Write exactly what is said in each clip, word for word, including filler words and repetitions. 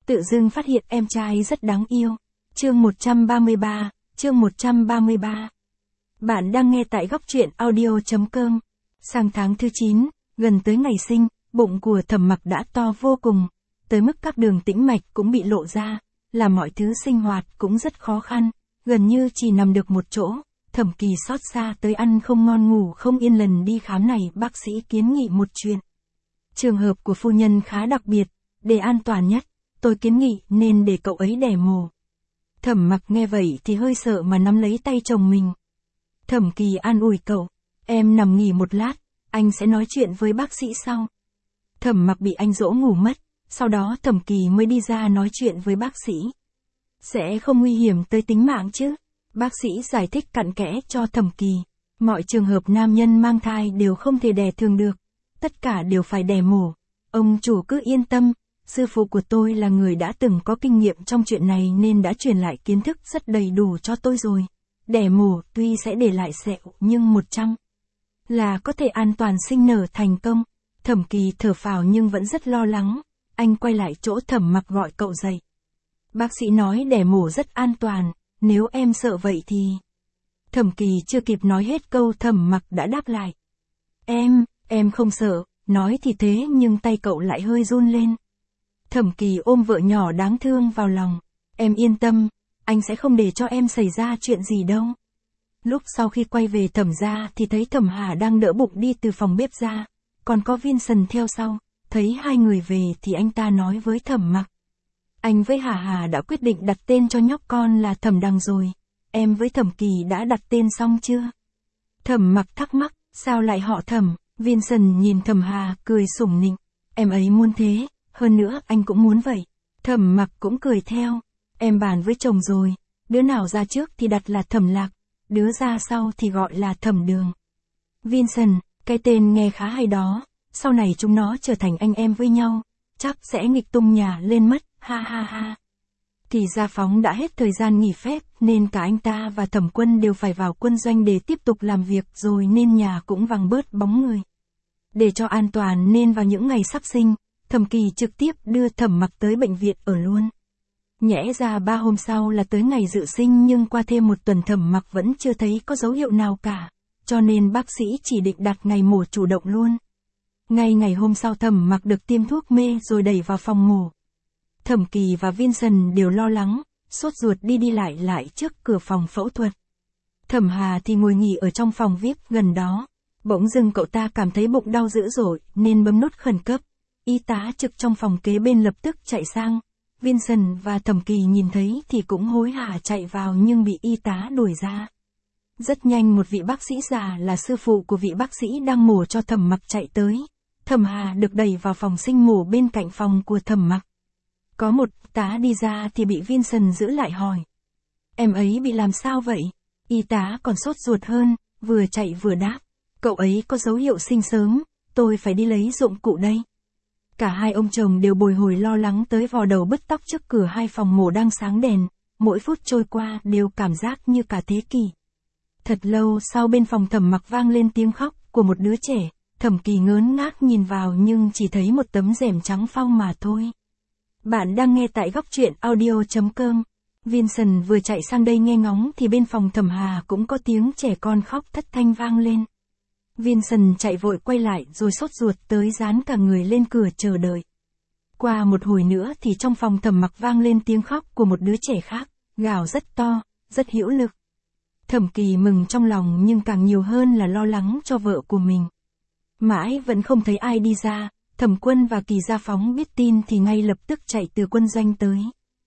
tự dưng phát hiện em trai rất đáng yêu. Chương một trăm ba mươi ba, chương một trăm ba mươi ba. Bạn đang nghe tại góc truyện audio chấm com. Sang tháng thứ chín, gần tới ngày sinh, bụng của Thẩm Mặc đã to vô cùng, tới mức các đường tĩnh mạch cũng bị lộ ra, làm mọi thứ sinh hoạt cũng rất khó khăn, gần như chỉ nằm được một chỗ. Thẩm Kỳ xót xa tới ăn không ngon ngủ không yên, lần đi khám này bác sĩ kiến nghị một chuyện. Trường hợp của phu nhân khá đặc biệt, để an toàn nhất, tôi kiến nghị nên để cậu ấy đẻ mổ. Thẩm Mặc nghe vậy thì hơi sợ mà nắm lấy tay chồng mình. Thẩm Kỳ an ủi cậu, em nằm nghỉ một lát, anh sẽ nói chuyện với bác sĩ sau. Thẩm Mặc bị anh dỗ ngủ mất, sau đó Thẩm Kỳ mới đi ra nói chuyện với bác sĩ. Sẽ không nguy hiểm tới tính mạng chứ? Bác sĩ giải thích cặn kẽ cho Thẩm Kỳ. Mọi trường hợp nam nhân mang thai đều không thể đẻ thường được, tất cả đều phải đẻ mổ. Ông chủ cứ yên tâm, sư phụ của tôi là người đã từng có kinh nghiệm trong chuyện này nên đã truyền lại kiến thức rất đầy đủ cho tôi rồi. Đẻ mổ tuy sẽ để lại sẹo nhưng một trăm là có thể an toàn sinh nở thành công. Thẩm Kỳ thở phào nhưng vẫn rất lo lắng. Anh quay lại chỗ Thẩm Mặc gọi cậu dậy. Bác sĩ nói đẻ mổ rất an toàn, nếu em sợ vậy thì... Thẩm Kỳ chưa kịp nói hết câu Thẩm Mặc đã đáp lại. Em, em không sợ, nói thì thế nhưng tay cậu lại hơi run lên. Thẩm Kỳ ôm vợ nhỏ đáng thương vào lòng. Em yên tâm, anh sẽ không để cho em xảy ra chuyện gì đâu. Lúc sau khi quay về Thẩm gia thì thấy Thẩm Hà đang đỡ bụng đi từ phòng bếp ra, còn có Vincent theo sau. Thấy hai người về thì anh ta nói với Thẩm Mặc. Anh với Hà Hà đã quyết định đặt tên cho nhóc con là Thẩm Đằng rồi. Em với Thẩm Kỳ đã đặt tên xong chưa? Thẩm Mặc thắc mắc, sao lại họ Thẩm? Vincent nhìn Thẩm Hà cười sủng nịnh. Em ấy muốn thế, hơn nữa anh cũng muốn vậy. Thẩm Mặc cũng cười theo. Em bàn với chồng rồi, đứa nào ra trước thì đặt là Thẩm Lạc, đứa ra sau thì gọi là Thẩm Đường. Vincent, cái tên nghe khá hay đó, sau này chúng nó trở thành anh em với nhau, chắc sẽ nghịch tung nhà lên mất, ha ha ha. Kỳ Gia Phóng đã hết thời gian nghỉ phép nên cả anh ta và Thẩm Quân đều phải vào quân doanh để tiếp tục làm việc rồi nên nhà cũng vắng bớt bóng người. Để cho an toàn nên vào những ngày sắp sinh, Thẩm Kỳ trực tiếp đưa Thẩm Mặc tới bệnh viện ở luôn. Nhẽ ra ba hôm sau là tới ngày dự sinh nhưng qua thêm một tuần Thẩm Mặc vẫn chưa thấy có dấu hiệu nào cả, cho nên bác sĩ chỉ định đặt ngày mổ chủ động luôn. Ngay ngày hôm sau Thẩm Mặc được tiêm thuốc mê rồi đẩy vào phòng mổ. Thẩm Kỳ và Vincent đều lo lắng, sốt ruột đi đi lại lại trước cửa phòng phẫu thuật. Thẩm Hà thì ngồi nghỉ ở trong phòng vi ai pi gần đó. Bỗng dưng cậu ta cảm thấy bụng đau dữ dội nên bấm nút khẩn cấp. Y tá trực trong phòng kế bên lập tức chạy sang. Vincent và Thẩm Kỳ nhìn thấy thì cũng hối hả chạy vào nhưng bị y tá đuổi ra. Rất nhanh một vị bác sĩ già là sư phụ của vị bác sĩ đang mổ cho Thẩm Mặc chạy tới. Thẩm Hà được đẩy vào phòng sinh mổ bên cạnh phòng của Thẩm Mặc. Có một tá đi ra thì bị Vincent giữ lại hỏi. Em ấy bị làm sao vậy? Y tá còn sốt ruột hơn, vừa chạy vừa đáp. Cậu ấy có dấu hiệu sinh sớm, tôi phải đi lấy dụng cụ đây. Cả hai ông chồng đều bồi hồi lo lắng tới vò đầu bứt tóc trước cửa hai phòng mổ đang sáng đèn, mỗi phút trôi qua đều cảm giác như cả thế kỷ. Thật lâu sau bên phòng Thẩm Mặc vang lên tiếng khóc của một đứa trẻ, Thẩm Kỳ ngớn ngác nhìn vào nhưng chỉ thấy một tấm rèm trắng phau mà thôi. Bạn đang nghe tại góc truyện audio chấm com. Vincent vừa chạy sang đây nghe ngóng thì bên phòng Thẩm Hà cũng có tiếng trẻ con khóc thất thanh vang lên. Vincent chạy vội quay lại rồi sốt ruột tới dán cả người lên cửa chờ đợi. Qua một hồi nữa thì trong phòng Thẩm Mặc vang lên tiếng khóc của một đứa trẻ khác, gào rất to, rất hữu lực. Thẩm Kỳ mừng trong lòng nhưng càng nhiều hơn là lo lắng cho vợ của mình. Mãi vẫn không thấy ai đi ra, Thẩm Quân và Kỳ Gia Phóng biết tin thì ngay lập tức chạy từ quân doanh tới.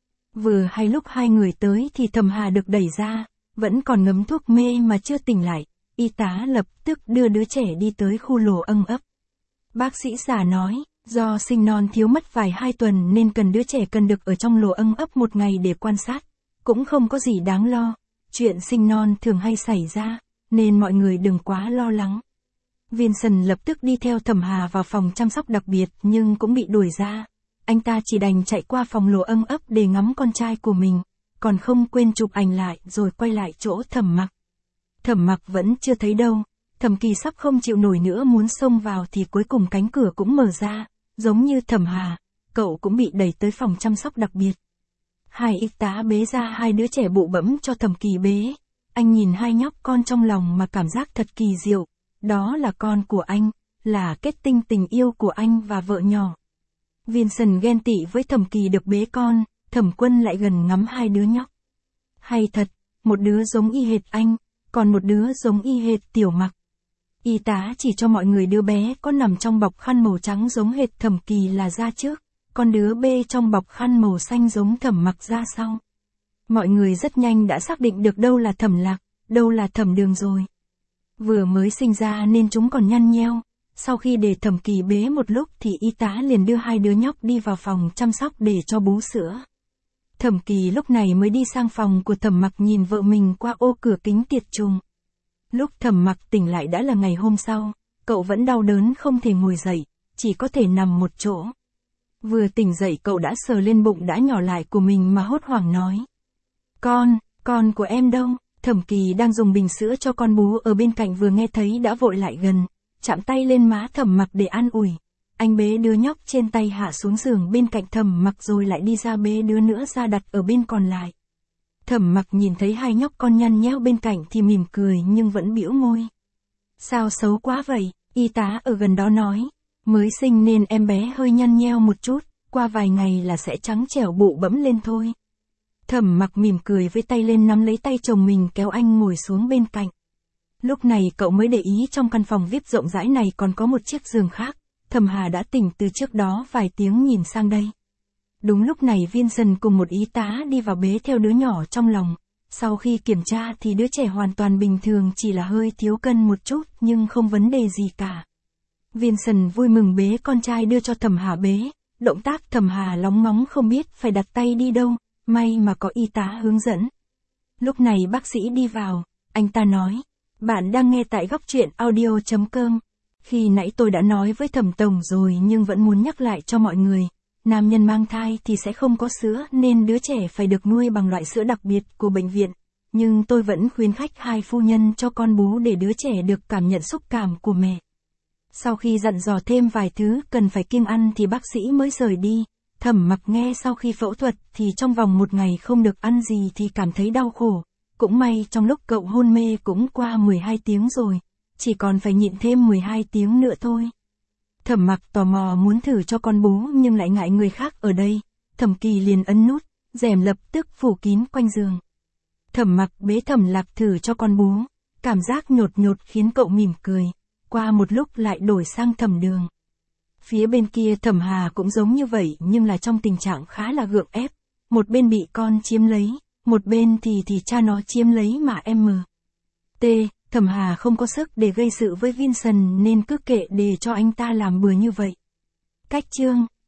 Vừa hay lúc hai người tới thì Thẩm Hà được đẩy ra, vẫn còn ngấm thuốc mê mà chưa tỉnh lại. Y tá lập tức đưa đứa trẻ đi tới khu lồ âm ấp. Bác sĩ già nói, do sinh non thiếu mất vài hai tuần nên cần đứa trẻ cần được ở trong lồ âm ấp một ngày để quan sát. Cũng không có gì đáng lo, chuyện sinh non thường hay xảy ra, nên mọi người đừng quá lo lắng. Vincent lập tức đi theo Thẩm Hà vào phòng chăm sóc đặc biệt nhưng cũng bị đuổi ra. Anh ta chỉ đành chạy qua phòng lồ âm ấp để ngắm con trai của mình, còn không quên chụp ảnh lại rồi quay lại chỗ Thẩm Mặc. Thẩm Mặc vẫn chưa thấy đâu, Thẩm Kỳ sắp không chịu nổi nữa muốn xông vào thì cuối cùng cánh cửa cũng mở ra, giống như Thẩm Hà, cậu cũng bị đẩy tới phòng chăm sóc đặc biệt. Hai y tá bế ra hai đứa trẻ bụ bẫm cho Thẩm Kỳ bế. Anh nhìn hai nhóc con trong lòng mà cảm giác thật kỳ diệu. Đó là con của anh, là kết tinh tình yêu của anh và vợ nhỏ. Vincent ghen tị với Thẩm Kỳ được bế con, Thẩm Quân lại gần ngắm hai đứa nhóc. Hay thật, một đứa giống y hệt anh, còn một đứa giống y hệt Tiểu Mặc. Y tá chỉ cho mọi người đứa bé có nằm trong bọc khăn màu trắng giống hệt Thẩm Kỳ là ra trước, còn đứa B trong bọc khăn màu xanh giống Thẩm Mặc ra sau. Mọi người rất nhanh đã xác định được đâu là Thẩm Lạc, đâu là Thẩm Đường rồi. Vừa mới sinh ra nên chúng còn nhăn nheo. Sau khi để Thẩm Kỳ bế một lúc thì y tá liền đưa hai đứa nhóc đi vào phòng chăm sóc để cho bú sữa. Thẩm Kỳ lúc này mới đi sang phòng của Thẩm Mặc nhìn vợ mình qua ô cửa kính tiệt trùng. Lúc Thẩm Mặc tỉnh lại đã là ngày hôm sau, cậu vẫn đau đớn không thể ngồi dậy, chỉ có thể nằm một chỗ. Vừa tỉnh dậy cậu đã sờ lên bụng đã nhỏ lại của mình mà hốt hoảng nói. Con, con của em đâu? Thẩm Kỳ đang dùng bình sữa cho con bú ở bên cạnh vừa nghe thấy đã vội lại gần, chạm tay lên má Thẩm Mặc để an ủi. Anh bế đứa nhóc trên tay hạ xuống giường bên cạnh Thẩm Mặc rồi lại đi ra bế đứa nữa ra đặt ở bên còn lại. Thẩm Mặc nhìn thấy hai nhóc con nhăn nheo bên cạnh thì mỉm cười nhưng vẫn bĩu môi. Sao xấu quá vậy? Y tá ở gần đó nói. Mới sinh nên em bé hơi nhăn nheo một chút, qua vài ngày là sẽ trắng trẻo bụ bẫm lên thôi. Thẩm Mặc mỉm cười với tay lên nắm lấy tay chồng mình kéo anh ngồi xuống bên cạnh. Lúc này cậu mới để ý trong căn phòng vi ai pi rộng rãi này còn có một chiếc giường khác. Thẩm Hà đã tỉnh từ trước đó vài tiếng nhìn sang đây. Đúng lúc này Vincent cùng một y tá đi vào bế theo đứa nhỏ trong lòng. Sau khi kiểm tra thì đứa trẻ hoàn toàn bình thường, chỉ là hơi thiếu cân một chút nhưng không vấn đề gì cả. Vincent vui mừng bế con trai đưa cho Thẩm Hà bế. Động tác Thẩm Hà lóng ngóng không biết phải đặt tay đi đâu, may mà có y tá hướng dẫn. Lúc này bác sĩ đi vào, anh ta nói. Bạn đang nghe tại góc truyện audio chấm com. Khi nãy tôi đã nói với Thẩm Tổng rồi nhưng vẫn muốn nhắc lại cho mọi người. Nam nhân mang thai thì sẽ không có sữa nên đứa trẻ phải được nuôi bằng loại sữa đặc biệt của bệnh viện. Nhưng tôi vẫn khuyến khích hai phu nhân cho con bú để đứa trẻ được cảm nhận xúc cảm của mẹ. Sau khi dặn dò thêm vài thứ cần phải kiêng ăn thì bác sĩ mới rời đi. Thẩm Mặc nghe sau khi phẫu thuật thì trong vòng một ngày không được ăn gì thì cảm thấy đau khổ. Cũng may trong lúc cậu hôn mê cũng qua mười hai tiếng rồi, chỉ còn phải nhịn thêm mười hai tiếng nữa thôi. Thẩm Mặc tò mò muốn thử cho con bú nhưng lại ngại người khác ở đây. Thẩm Kỳ liền ấn nút, rèm lập tức phủ kín quanh giường. Thẩm Mặc bế Thẩm Lạc thử cho con bú, cảm giác nhột nhột khiến cậu mỉm cười. Qua một lúc lại đổi sang Thẩm Đường. Phía bên kia Thẩm Hà cũng giống như vậy nhưng là trong tình trạng khá là gượng ép. Một bên bị con chiếm lấy, một bên thì thì cha nó chiếm lấy mà em mờ. T. Thẩm Hà không có sức để gây sự với Vincent nên cứ kệ để cho anh ta làm bừa như vậy. Cách chương